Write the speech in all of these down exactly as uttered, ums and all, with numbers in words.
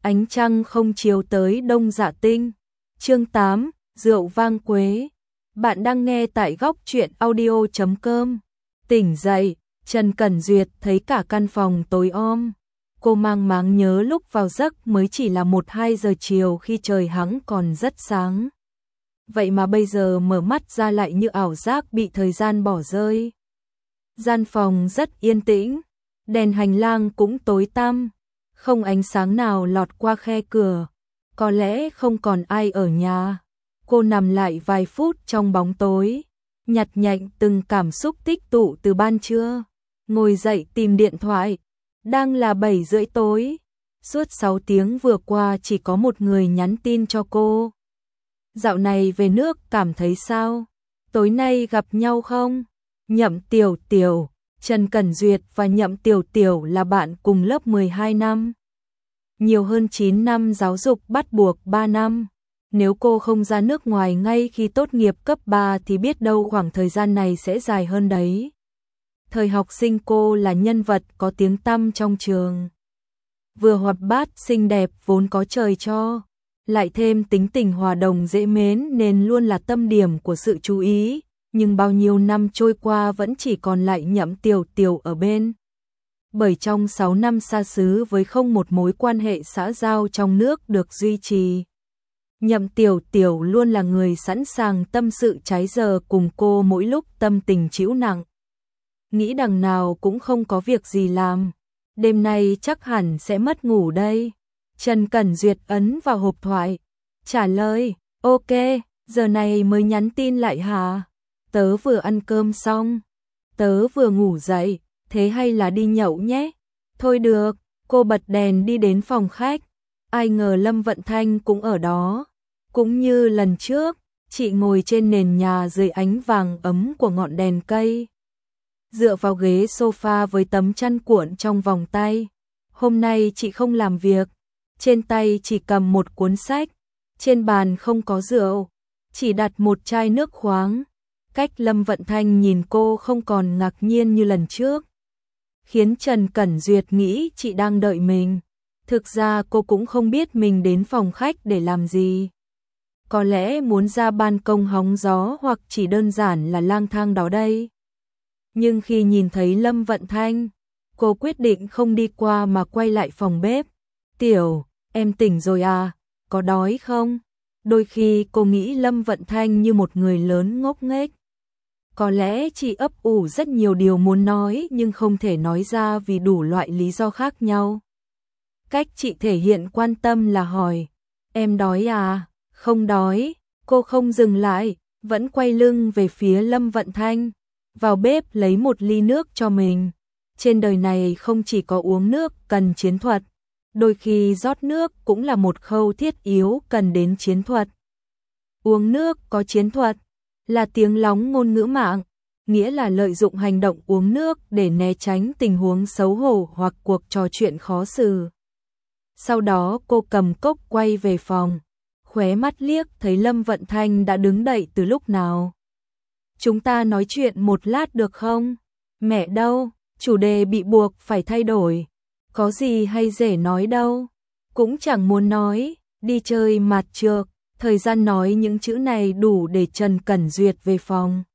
Ánh trăng không chiếu tới Đông Dạ Tinh. Chương tám, rượu vang quế. Bạn đang nghe tại góc truyện audio chấm com. Tỉnh dậy, Trần Cẩn Duyệt thấy cả căn phòng tối om. Cô mang máng nhớ lúc vào giấc mới chỉ là một hai giờ chiều khi trời hẵng còn rất sáng. Vậy mà bây giờ mở mắt ra lại như ảo giác bị thời gian bỏ rơi. Gian phòng rất yên tĩnh, đèn hành lang cũng tối tăm, không ánh sáng nào lọt qua khe cửa, có lẽ không còn ai ở nhà. Cô nằm lại vài phút trong bóng tối, nhặt nhạnh từng cảm xúc tích tụ từ ban trưa, ngồi dậy tìm điện thoại, đang là bảy rưỡi tối, suốt sáu tiếng vừa qua chỉ có một người nhắn tin cho cô. Dạo này về nước cảm thấy sao? Tối nay gặp nhau không? Nhậm Tiểu Tiểu, Trần Cẩn Duyệt và Nhậm Tiểu Tiểu là bạn cùng lớp mười hai năm. Nhiều hơn chín năm giáo dục bắt buộc ba năm. Nếu cô không ra nước ngoài ngay khi tốt nghiệp cấp ba thì biết đâu khoảng thời gian này sẽ dài hơn đấy. Thời học sinh cô là nhân vật có tiếng tăm trong trường. Vừa hoạt bát xinh đẹp vốn có trời cho, lại thêm tính tình hòa đồng dễ mến nên luôn là tâm điểm của sự chú ý. Nhưng bao nhiêu năm trôi qua vẫn chỉ còn lại Nhậm Tiểu Tiểu ở bên. Bởi trong sáu năm xa xứ với không một mối quan hệ xã giao trong nước được duy trì, Nhậm Tiểu Tiểu luôn là người sẵn sàng tâm sự trái giờ cùng cô mỗi lúc tâm tình trĩu nặng. Nghĩ đằng nào cũng không có việc gì làm, đêm nay chắc hẳn sẽ mất ngủ đây. Trần Cẩn Duyệt ấn vào hộp thoại, trả lời, ok, giờ này mới nhắn tin lại hả? Tớ vừa ăn cơm xong, tớ vừa ngủ dậy, thế hay là đi nhậu nhé? Thôi được, cô bật đèn đi đến phòng khách, ai ngờ Lâm Vận Thanh cũng ở đó. Cũng như lần trước, chị ngồi trên nền nhà dưới ánh vàng ấm của ngọn đèn cây, dựa vào ghế sofa với tấm chăn cuộn trong vòng tay. Hôm nay chị không làm việc, trên tay chỉ cầm một cuốn sách, trên bàn không có rượu, chỉ đặt một chai nước khoáng. Cách Lâm Vận Thanh nhìn cô không còn ngạc nhiên như lần trước, khiến Trần Cẩn Duyệt nghĩ chị đang đợi mình. Thực ra cô cũng không biết mình đến phòng khách để làm gì. Có lẽ muốn ra ban công hóng gió hoặc chỉ đơn giản là lang thang đó đây. Nhưng khi nhìn thấy Lâm Vận Thanh, cô quyết định không đi qua mà quay lại phòng bếp. Tiểu, em tỉnh rồi à? Có đói không? Đôi khi cô nghĩ Lâm Vận Thanh như một người lớn ngốc nghếch. Có lẽ chị ấp ủ rất nhiều điều muốn nói nhưng không thể nói ra vì đủ loại lý do khác nhau. Cách chị thể hiện quan tâm là hỏi, em đói à? Không đói. Cô không dừng lại, vẫn quay lưng về phía Lâm Vận Thanh, vào bếp lấy một ly nước cho mình. Trên đời này không chỉ có uống nước cần chiến thuật, đôi khi rót nước cũng là một khâu thiết yếu cần đến chiến thuật. Uống nước có chiến thuật là tiếng lóng ngôn ngữ mạng, nghĩa là lợi dụng hành động uống nước để né tránh tình huống xấu hổ hoặc cuộc trò chuyện khó xử. Sau đó cô cầm cốc quay về phòng, khóe mắt liếc thấy Lâm Vận Thanh đã đứng đậy từ lúc nào. Chúng ta nói chuyện một lát được không? Mẹ đâu, chủ đề bị buộc phải thay đổi. Có gì hay dễ nói đâu. Cũng chẳng muốn nói, đi chơi mạt trược. Thời gian nói những chữ này đủ để Trần Cẩn Duyệt về phòng.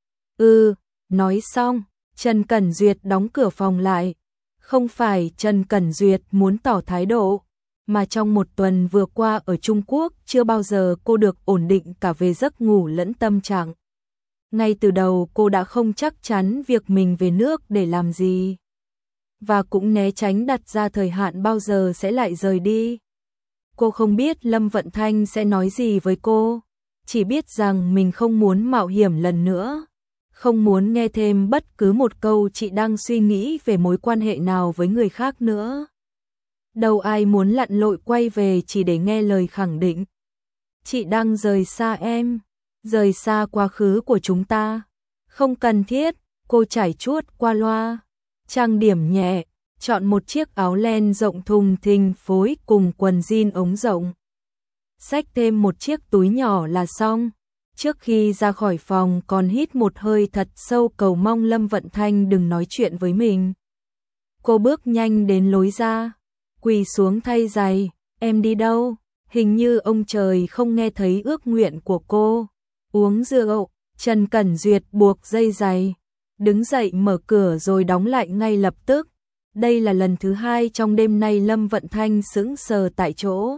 Ừ, nói xong, Trần Cẩn Duyệt đóng cửa phòng lại. Không phải Trần Cẩn Duyệt muốn tỏ thái độ, mà trong một tuần vừa qua ở Trung Quốc chưa bao giờ cô được ổn định cả về giấc ngủ lẫn tâm trạng. Ngay từ đầu cô đã không chắc chắn việc mình về nước để làm gì, và cũng né tránh đặt ra thời hạn bao giờ sẽ lại rời đi. Cô không biết Lâm Vận Thanh sẽ nói gì với cô, chỉ biết rằng mình không muốn mạo hiểm lần nữa, không muốn nghe thêm bất cứ một câu chị đang suy nghĩ về mối quan hệ nào với người khác nữa. Đâu ai muốn lặn lội quay về chỉ để nghe lời khẳng định. Chị đang rời xa em, rời xa quá khứ của chúng ta. Không cần thiết, cô chải chuốt qua loa, trang điểm nhẹ, chọn một chiếc áo len rộng thùng thình phối cùng quần jean ống rộng. Xách thêm một chiếc túi nhỏ là xong. Trước khi ra khỏi phòng còn hít một hơi thật sâu cầu mong Lâm Vận Thanh đừng nói chuyện với mình. Cô bước nhanh đến lối ra, quỳ xuống thay giày, em đi đâu? Hình như ông trời không nghe thấy ước nguyện của cô. Uống rượu, Trần Cẩn Duyệt buộc dây giày, đứng dậy mở cửa rồi đóng lại ngay lập tức. Đây là lần thứ hai trong đêm nay Lâm Vận Thanh sững sờ tại chỗ.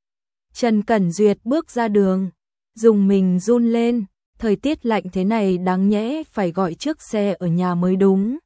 Trần Cẩn Duyệt bước ra đường, dùng mình run lên, thời tiết lạnh thế này đáng nhẽ phải gọi chiếc xe ở nhà mới đúng.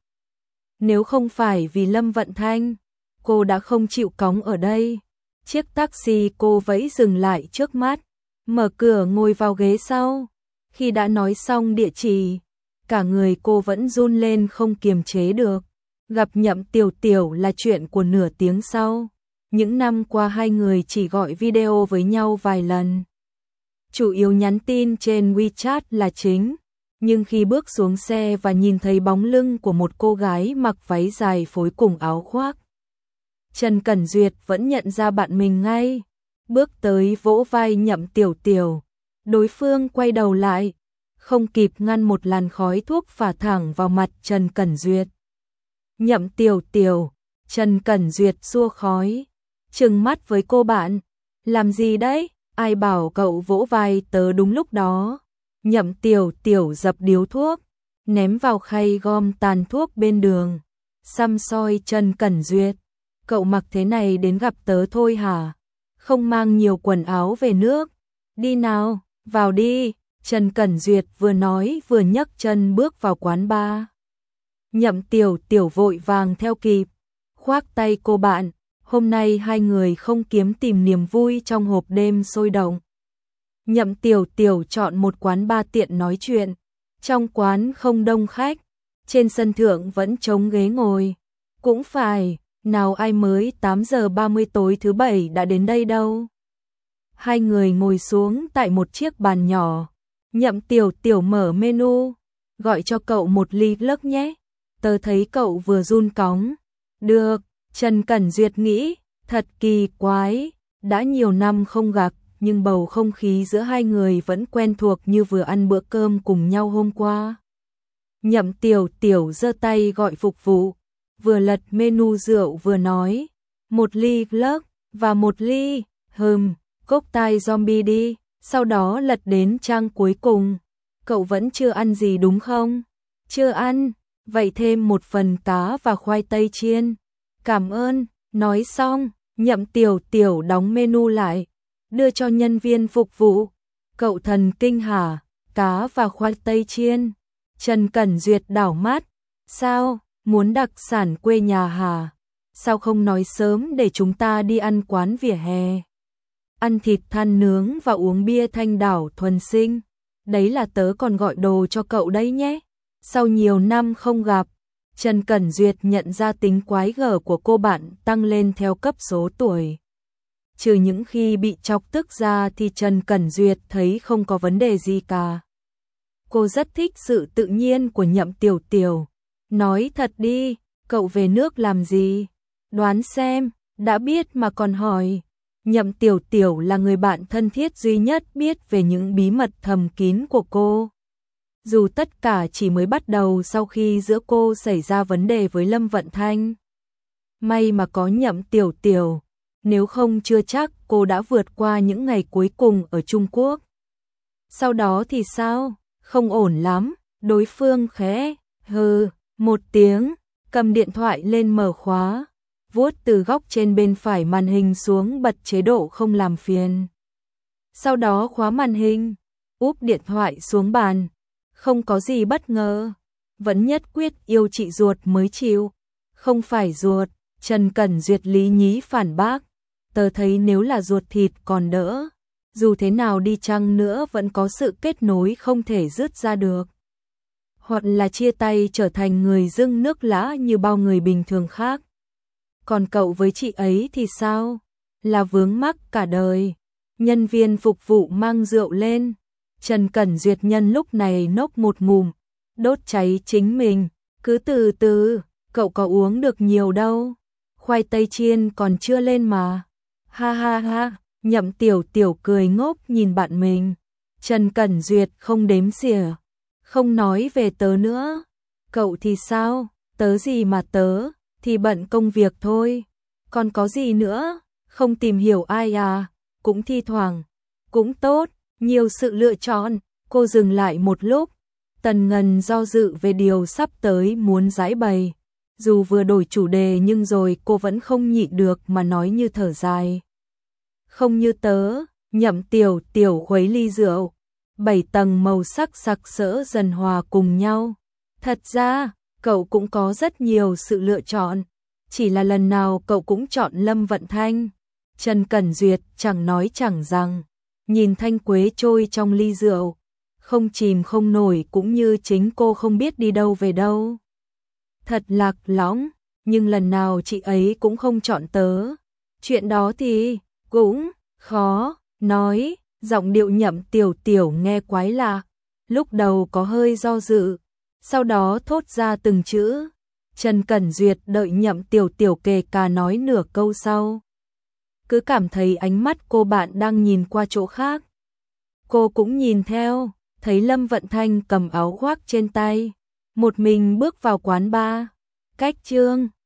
Nếu không phải vì Lâm Vận Thanh, cô đã không chịu cõng ở đây. Chiếc taxi cô vẫy dừng lại trước mắt, mở cửa ngồi vào ghế sau. Khi đã nói xong địa chỉ, cả người cô vẫn run lên không kiềm chế được. Gặp Nhậm Tiểu Tiểu là chuyện của nửa tiếng sau. Những năm qua hai người chỉ gọi video với nhau vài lần. Chủ yếu nhắn tin trên WeChat là chính. Nhưng khi bước xuống xe và nhìn thấy bóng lưng của một cô gái mặc váy dài phối cùng áo khoác, Trần Cẩn Duyệt vẫn nhận ra bạn mình ngay. Bước tới vỗ vai Nhậm Tiểu Tiểu. Đối phương quay đầu lại, không kịp ngăn một làn khói thuốc phả thẳng vào mặt Trần Cẩn Duyệt. Nhậm Tiểu Tiểu, Trần Cẩn Duyệt xua khói, trừng mắt với cô bạn. Làm gì đấy? Ai bảo cậu vỗ vai tớ đúng lúc đó? Nhậm Tiểu Tiểu dập điếu thuốc, ném vào khay gom tàn thuốc bên đường. Xăm soi Trần Cẩn Duyệt. Cậu mặc thế này đến gặp tớ thôi hả? Không mang nhiều quần áo về nước. Đi nào, vào đi. Trần Cẩn Duyệt vừa nói vừa nhấc chân bước vào quán bar. Nhậm Tiểu Tiểu vội vàng theo kịp, khoác tay cô bạn. Hôm nay hai người không kiếm tìm niềm vui trong hộp đêm sôi động. Nhậm Tiểu Tiểu chọn một quán bar tiện nói chuyện. Trong quán không đông khách, trên sân thượng vẫn trống ghế ngồi. Cũng phải, nào ai mới tám giờ ba mươi tối thứ bảy đã đến đây đâu. Hai người ngồi xuống tại một chiếc bàn nhỏ. Nhậm Tiểu Tiểu mở menu, gọi cho cậu một ly lấc nhé. Tớ thấy cậu vừa run cóng. Được, Trần Cẩn Duyệt nghĩ, thật kỳ quái, đã nhiều năm không gặp, nhưng bầu không khí giữa hai người vẫn quen thuộc như vừa ăn bữa cơm cùng nhau hôm qua. Nhậm Tiểu Tiểu giơ tay gọi phục vụ, vừa lật menu rượu vừa nói, một ly lấc và một ly, hừm, cocktail zombie đi. Sau đó lật đến trang cuối cùng. Cậu vẫn chưa ăn gì đúng không? Chưa ăn, vậy thêm một phần cá và khoai tây chiên. Cảm ơn, nói xong, Nhậm Tiểu Tiểu đóng menu lại, đưa cho nhân viên phục vụ. Cậu thần kinh hả? Cá và khoai tây chiên. Trần Cẩn Duyệt đảo mắt. Sao, muốn đặc sản quê nhà hả? Sao không nói sớm để chúng ta đi ăn quán vỉa hè? Ăn thịt than nướng và uống bia Thanh Đảo thuần sinh. Đấy là tớ còn gọi đồ cho cậu đấy nhé. Sau nhiều năm không gặp, Trần Cẩn Duyệt nhận ra tính quái gở của cô bạn tăng lên theo cấp số tuổi. Trừ những khi bị chọc tức ra thì Trần Cẩn Duyệt thấy không có vấn đề gì cả. Cô rất thích sự tự nhiên của Nhậm Tiểu Tiểu. Nói thật đi, cậu về nước làm gì? Đoán xem, đã biết mà còn hỏi. Nhậm Tiểu Tiểu là người bạn thân thiết duy nhất biết về những bí mật thầm kín của cô. Dù tất cả chỉ mới bắt đầu sau khi giữa cô xảy ra vấn đề với Lâm Vận Thanh. May mà có Nhậm Tiểu Tiểu, nếu không chưa chắc cô đã vượt qua những ngày cuối cùng ở Trung Quốc. Sau đó thì sao? Không ổn lắm, đối phương khẽ hừ một tiếng, cầm điện thoại lên mở khóa, vuốt từ góc trên bên phải màn hình xuống bật chế độ không làm phiền. Sau đó khóa màn hình, úp điện thoại xuống bàn. Không có gì bất ngờ, vẫn nhất quyết yêu chị ruột mới chịu. Không phải ruột, Trần Cẩn Duyệt lý nhí phản bác. Tớ thấy nếu là ruột thịt còn đỡ, dù thế nào đi chăng nữa vẫn có sự kết nối không thể dứt ra được. Hoặc là chia tay trở thành người dưng nước lã như bao người bình thường khác. Còn cậu với chị ấy thì sao? Là vướng mắc cả đời. Nhân viên phục vụ mang rượu lên. Trần Cẩn Duyệt nhân lúc này nốc một ngụm, đốt cháy chính mình. Cứ từ từ, cậu có uống được nhiều đâu. Khoai tây chiên còn chưa lên mà. Ha ha ha, Nhậm Tiểu Tiểu cười ngốc nhìn bạn mình. Trần Cẩn Duyệt không đếm xỉa. Không nói về tớ nữa. Cậu thì sao? Tớ gì mà tớ, thì bận công việc thôi. Còn có gì nữa? Không tìm hiểu ai à, cũng thi thoảng, cũng tốt, nhiều sự lựa chọn. Cô dừng lại một lúc, Tần Ngân do dự về điều sắp tới muốn giải bày. Dù vừa đổi chủ đề nhưng rồi cô vẫn không nhịn được mà nói như thở dài. Không như tớ, Nhậm Tiểu Tiểu khuấy ly rượu, bảy tầng màu sắc sặc sỡ dần hòa cùng nhau. Thật ra, cậu cũng có rất nhiều sự lựa chọn, chỉ là lần nào cậu cũng chọn Lâm Vận Thanh. Trần Cẩn Duyệt chẳng nói chẳng rằng, nhìn thanh quế trôi trong ly rượu, không chìm không nổi cũng như chính cô không biết đi đâu về đâu. Thật lạc lõng, nhưng lần nào chị ấy cũng không chọn tớ. Chuyện đó thì cũng khó nói, giọng điệu Nhậm Tiểu Tiểu nghe quái lạ, lúc đầu có hơi do dự, sau đó thốt ra từng chữ. Trần Cẩn Duyệt đợi Nhậm Tiểu Tiểu kề cả nói nửa câu sau, cứ cảm thấy ánh mắt cô bạn đang nhìn qua chỗ khác. Cô cũng nhìn theo, thấy Lâm Vận Thanh cầm áo khoác trên tay, một mình bước vào quán bar. Cách Trương